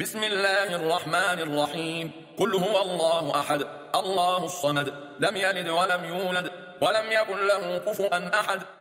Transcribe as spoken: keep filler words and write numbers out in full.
بسم الله الرحمن الرحيم. قل هو الله أحد الله الصمد لم يلد ولم يولد ولم يكن له كفوا أحد.